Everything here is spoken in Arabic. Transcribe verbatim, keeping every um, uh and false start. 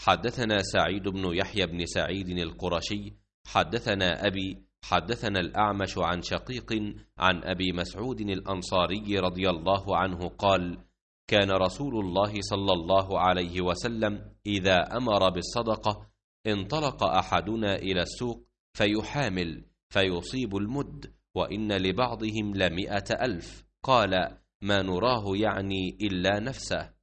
حدثنا سعيد بن يحيى بن سعيد القرشي حدثنا أبي حدثنا الأعمش عن شقيق عن أبي مسعود الأنصاري رضي الله عنه قال: كان رسول الله صلى الله عليه وسلم إذا أمر بالصدقة انطلق أحدنا إلى السوق فيحامل فيصيب المد، وإن لبعضهم لمئة ألف. قال: ما نراه يعني إلا نفسه.